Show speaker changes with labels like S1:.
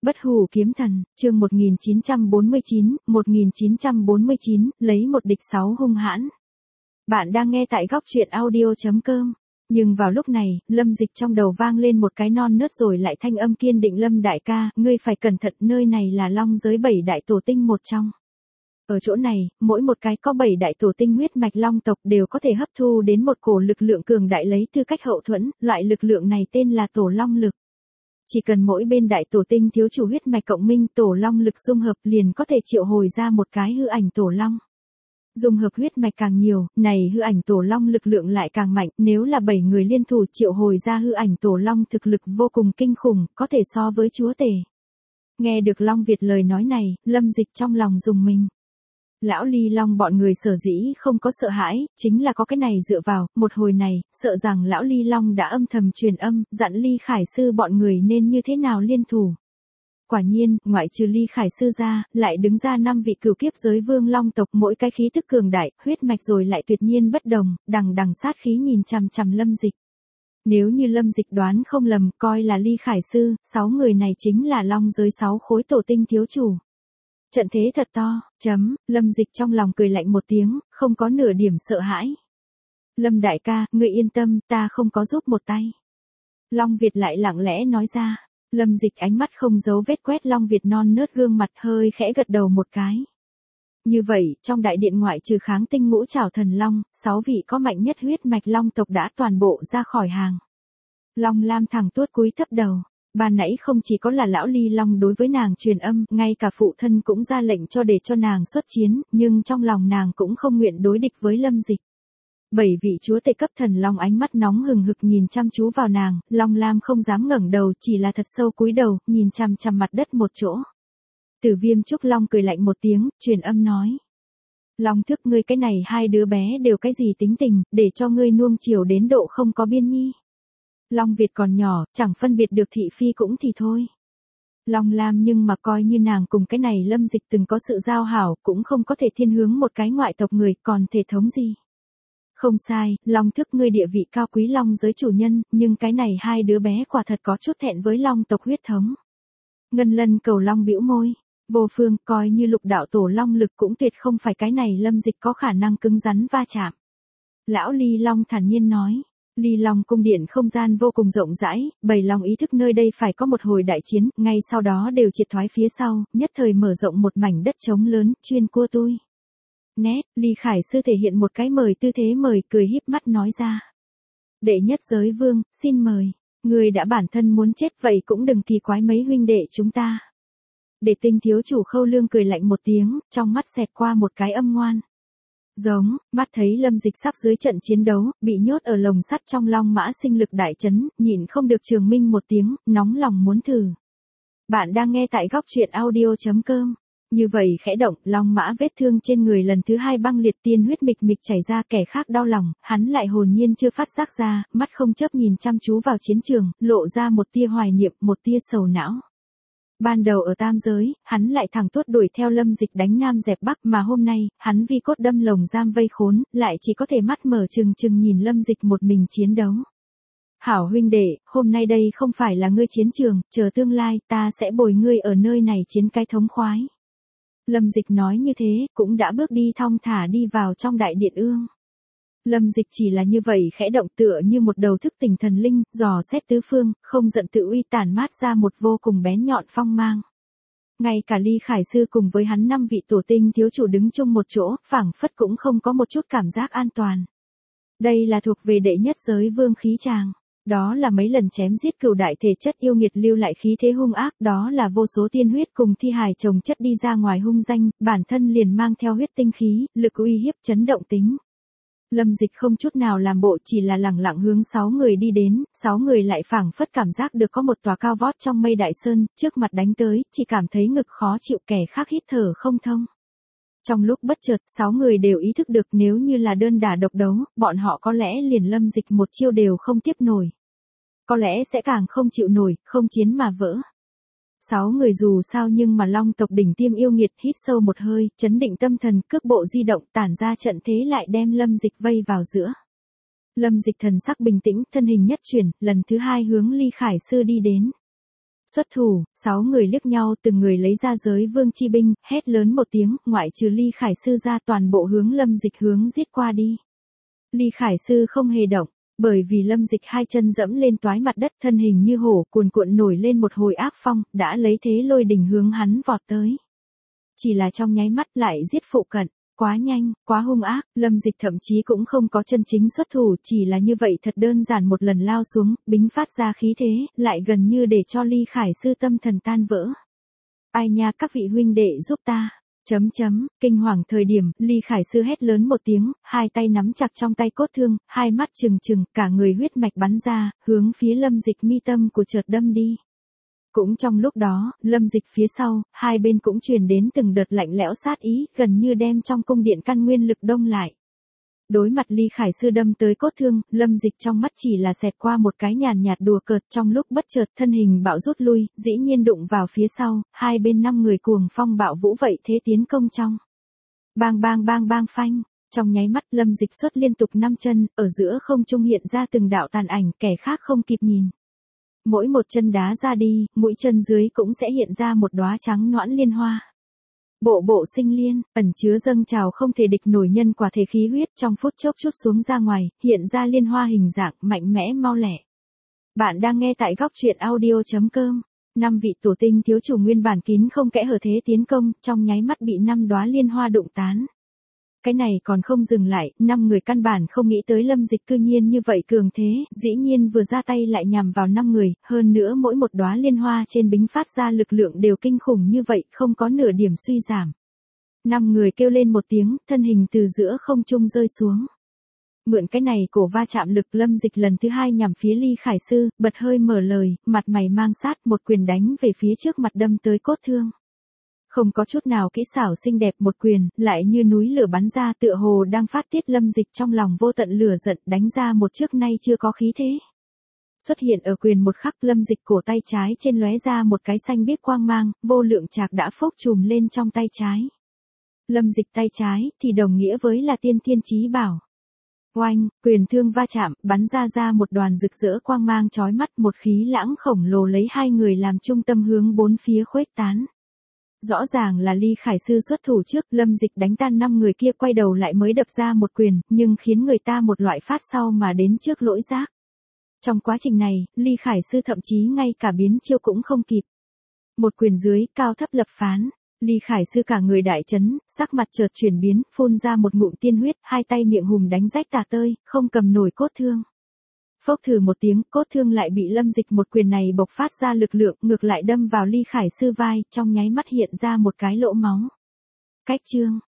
S1: Bất hủ kiếm thần, chương 1949, lấy một địch 6 hung hãn. Bạn đang nghe tại góc truyện audio.com. Nhưng vào lúc này, Lâm Dịch trong đầu vang lên một cái non nớt rồi lại thanh âm kiên định. Lâm đại ca, ngươi phải cẩn thận, nơi này là long giới 7 đại tổ tinh một trong. Ở chỗ này, mỗi một cái có 7 đại tổ tinh huyết mạch long tộc đều có thể hấp thu đến một cổ lực lượng cường đại lấy tư cách hậu thuẫn, loại lực lượng này tên là tổ long lực. Chỉ cần mỗi bên đại tổ tinh thiếu chủ huyết mạch cộng minh tổ long lực dung hợp liền có thể triệu hồi ra một cái hư ảnh tổ long. Dung hợp huyết mạch càng nhiều, này hư ảnh tổ long lực lượng lại càng mạnh, nếu là 7 người liên thủ triệu hồi ra hư ảnh tổ long thực lực vô cùng kinh khủng, có thể so với chúa tể. Nghe được Long Việt lời nói này, Lâm Dịch trong lòng rùng mình. Lão Ly Long bọn người sở dĩ không có sợ hãi, chính là có cái này dựa vào, một hồi này, sợ rằng Lão Ly Long đã âm thầm truyền âm, dặn Ly Khải Sư bọn người nên như thế nào liên thủ. Quả nhiên, ngoại trừ Ly Khải Sư ra, lại đứng ra 5 vị cửu kiếp giới vương long tộc, mỗi cái khí tức cường đại, huyết mạch rồi lại tuyệt nhiên bất đồng, đằng sát khí nhìn chằm chằm Lâm Dịch. Nếu như Lâm Dịch đoán không lầm, coi là Ly Khải Sư, 6 người này chính là long giới 6 khối tổ tinh thiếu chủ. Trận thế thật to, Lâm Dịch trong lòng cười lạnh một tiếng, không có nửa điểm sợ hãi. Lâm đại ca, ngươi yên tâm, ta không có giúp một tay. Long Việt lại lặng lẽ nói ra. Lâm Dịch ánh mắt không giấu vết quét Long Việt non nớt gương mặt, hơi khẽ gật đầu một cái. Như vậy, trong đại điện ngoại trừ Kháng Tinh Ngũ Trảo Thần Long, 6 vị có mạnh nhất huyết mạch long tộc đã toàn bộ ra khỏi hàng. Long Lam thẳng tuốt cúi thấp đầu. Ban nãy không chỉ có là Lão Ly Long đối với nàng truyền âm, ngay cả phụ thân cũng ra lệnh để cho nàng xuất chiến, nhưng trong lòng nàng cũng không nguyện đối địch với Lâm Dịch. 7 vị chúa tể cấp thần long ánh mắt nóng hừng hực nhìn chăm chú vào nàng, Long Lam không dám ngẩng đầu, chỉ là thật sâu cúi đầu, nhìn chằm chằm mặt đất một chỗ. Tử Viêm Trúc Long cười lạnh một tiếng, truyền âm nói. Long Thức, ngươi cái này hai đứa bé đều cái gì tính tình, để cho ngươi nuông chiều đến độ không có biên nhi. Long Việt còn nhỏ, chẳng phân biệt được thị phi cũng thì thôi. Long Lam nhưng mà coi như nàng cùng cái này Lâm Dịch từng có sự giao hảo, cũng không có thể thiên hướng một cái ngoại tộc người, còn thể thống gì. Không sai, Long Thức ngươi địa vị cao quý long giới chủ nhân, nhưng cái này hai đứa bé quả thật có chút thẹn với long tộc huyết thống. Ngân Lân Cầu Long bĩu môi. Vô Phương, coi như lục đạo tổ long lực cũng tuyệt không phải cái này Lâm Dịch có khả năng cứng rắn va chạm. Lão Ly Long thản nhiên nói. Ly Long cung điện không gian vô cùng rộng rãi, 7 long ý thức nơi đây phải có một hồi đại chiến, ngay sau đó đều triệt thoái phía sau, nhất thời mở rộng một mảnh đất trống lớn, chuyên cua tui. Nét, Ly Khải Sư thể hiện một cái mời tư thế mời, cười híp mắt nói ra. Đệ nhất giới vương, xin mời, người đã bản thân muốn chết vậy cũng đừng kỳ quái mấy huynh đệ chúng ta. Đệ tinh thiếu chủ Khâu Lương cười lạnh một tiếng, trong mắt xẹt qua một cái âm ngoan. Giống, mắt thấy Lâm Dịch sắp dưới trận chiến đấu, bị nhốt ở lồng sắt trong long mã sinh lực đại chấn, nhịn không được trường minh một tiếng, nóng lòng muốn thử. Bạn đang nghe tại góc truyện audio.com. Như vậy khẽ động, long mã vết thương trên người lần thứ 2 băng liệt, tiên huyết mịch mịch chảy ra, kẻ khác đau lòng, hắn lại hồn nhiên chưa phát giác ra, mắt không chớp nhìn chăm chú vào chiến trường, lộ ra một tia hoài niệm, một tia sầu não. Ban đầu ở tam giới, hắn lại thẳng tuốt đuổi theo Lâm Dịch đánh nam dẹp bắc, mà hôm nay, hắn vì cốt đâm lồng giam vây khốn, lại chỉ có thể mắt mở trừng trừng nhìn Lâm Dịch một mình chiến đấu. Hảo huynh đệ, hôm nay đây không phải là ngươi chiến trường, chờ tương lai, ta sẽ bồi ngươi ở nơi này chiến cái thống khoái. Lâm Dịch nói như thế, cũng đã bước đi thong thả đi vào trong đại điện ương. Lâm Dịch chỉ là như vậy khẽ động tựa như một đầu thức tỉnh thần linh, dò xét tứ phương, không giận tự uy tản mát ra một vô cùng bén nhọn phong mang. Ngay cả Ly Khải Sư cùng với hắn 5 vị tổ tinh thiếu chủ đứng chung một chỗ, phảng phất cũng không có một chút cảm giác an toàn. Đây là thuộc về đệ nhất giới vương khí tràng. Đó là mấy lần chém giết cửu đại thể chất yêu nghiệt lưu lại khí thế hung ác, đó là vô số tiên huyết cùng thi hài chồng chất đi ra ngoài hung danh, bản thân liền mang theo huyết tinh khí, lực uy hiếp chấn động tính. Lâm Dịch không chút nào làm bộ, chỉ là lẳng lặng hướng 6 người đi đến, 6 người lại phảng phất cảm giác được có một tòa cao vót trong mây đại sơn, trước mặt đánh tới, chỉ cảm thấy ngực khó chịu, kẻ khác hít thở không thông. Trong lúc bất chợt, 6 người đều ý thức được nếu như là đơn đả độc đấu, bọn họ có lẽ liền Lâm Dịch một chiêu đều không tiếp nổi. Có lẽ sẽ càng không chịu nổi, không chiến mà vỡ. 6 người dù sao nhưng mà long tộc đỉnh tiêm yêu nghiệt, hít sâu một hơi, chấn định tâm thần, cước bộ di động, tản ra trận thế lại đem Lâm Dịch vây vào giữa. Lâm Dịch thần sắc bình tĩnh, thân hình nhất chuyển, lần thứ 2 hướng Ly Khải Sư đi đến. Xuất thủ, 6 người liếc nhau, từng người lấy ra giới vương chi binh, hét lớn một tiếng, ngoại trừ Ly Khải Sư ra toàn bộ hướng Lâm Dịch hướng giết qua đi. Ly Khải Sư không hề động, bởi vì Lâm Dịch hai chân dẫm lên toái mặt đất, thân hình như hổ cuồn cuộn nổi lên một hồi áp phong, đã lấy thế lôi đình hướng hắn vọt tới. Chỉ là trong nháy mắt lại giết phụ cận, quá nhanh, quá hung ác, Lâm Dịch thậm chí cũng không có chân chính xuất thủ, chỉ là như vậy thật đơn giản một lần lao xuống, bính phát ra khí thế, lại gần như để cho Ly Khải Sư tâm thần tan vỡ. Ai nha, các vị huynh đệ giúp ta. Kinh hoàng thời điểm, Ly Khải Sư hét lớn một tiếng, hai tay nắm chặt trong tay cốt thương, hai mắt trừng trừng, cả người huyết mạch bắn ra, hướng phía Lâm Dịch mi tâm của chợt đâm đi. Cũng trong lúc đó, Lâm Dịch phía sau, hai bên cũng truyền đến từng đợt lạnh lẽo sát ý, gần như đem trong cung điện căn nguyên lực đông lại. Đối mặt Ly Khải Sư đâm tới cốt thương, Lâm Dịch trong mắt chỉ là xẹt qua một cái nhàn nhạt đùa cợt, trong lúc bất chợt thân hình bạo rút lui, dĩ nhiên đụng vào phía sau, hai bên 5 người cuồng phong bạo vũ vậy thế tiến công trong. Bang bang bang bang phanh, trong nháy mắt Lâm Dịch xuất liên tục 5 chân, ở giữa không trung hiện ra từng đạo tàn ảnh, kẻ khác không kịp nhìn. Mỗi một chân đá ra đi, mũi chân dưới cũng sẽ hiện ra một đóa trắng nõn liên hoa. Bộ bộ sinh liên, ẩn chứa dâng trào không thể địch nổi nhân quả thể khí huyết, trong phút chốc chút xuống ra ngoài, hiện ra liên hoa hình dạng mạnh mẽ mau lẹ. Bạn đang nghe tại góc truyện audio.com. 5 vị tổ tinh thiếu chủ nguyên bản kín không kẽ hở thế tiến công, trong nháy mắt bị 5 đóa liên hoa đụng tán. Cái này còn không dừng lại, 5 người căn bản không nghĩ tới Lâm Dịch cư nhiên như vậy cường thế, dĩ nhiên vừa ra tay lại nhằm vào 5 người, hơn nữa mỗi một đóa liên hoa trên bính phát ra lực lượng đều kinh khủng như vậy, không có nửa điểm suy giảm. 5 người kêu lên một tiếng, thân hình từ giữa không trung rơi xuống. Mượn cái này cổ va chạm lực, Lâm Dịch lần thứ 2 nhằm phía Ly Khải Sư, bật hơi mở lời, mặt mày mang sát, một quyền đánh về phía trước mặt đâm tới cốt thương. Không có chút nào kỹ xảo xinh đẹp, một quyền, lại như núi lửa bắn ra, tựa hồ đang phát tiết. Lâm Dịch trong lòng vô tận lửa giận, đánh ra một trước nay chưa có khí thế. Xuất hiện ở quyền một khắc, Lâm Dịch cổ tay trái trên lóe ra một cái xanh biếc quang mang, vô lượng trạc đã phốc trùm lên trong tay trái. Lâm Dịch tay trái thì đồng nghĩa với là tiên thiên chí bảo. Oanh, quyền thương va chạm, bắn ra một đoàn rực rỡ quang mang chói mắt, một khí lãng khổng lồ lấy hai người làm trung tâm hướng bốn phía khuếch tán. Rõ ràng là Ly Khải Sư xuất thủ trước, Lâm Dịch đánh tan 5 người kia quay đầu lại mới đập ra một quyền, nhưng khiến người ta một loại phát sau mà đến trước lỗi giác. Trong quá trình này, Ly Khải Sư thậm chí ngay cả biến chiêu cũng không kịp. Một quyền dưới, cao thấp lập phán. Ly Khải Sư cả người đại chấn, sắc mặt chợt chuyển biến, phun ra một ngụm tiên huyết, hai tay miệng hùm đánh rách tả tơi, không cầm nổi cốt thương. Phốc thử một tiếng, cốt thương lại bị Lâm Dịch một quyền này bộc phát ra lực lượng, ngược lại đâm vào Ly Khải Sư vai, trong nháy mắt hiện ra một cái lỗ máu. Cách chương,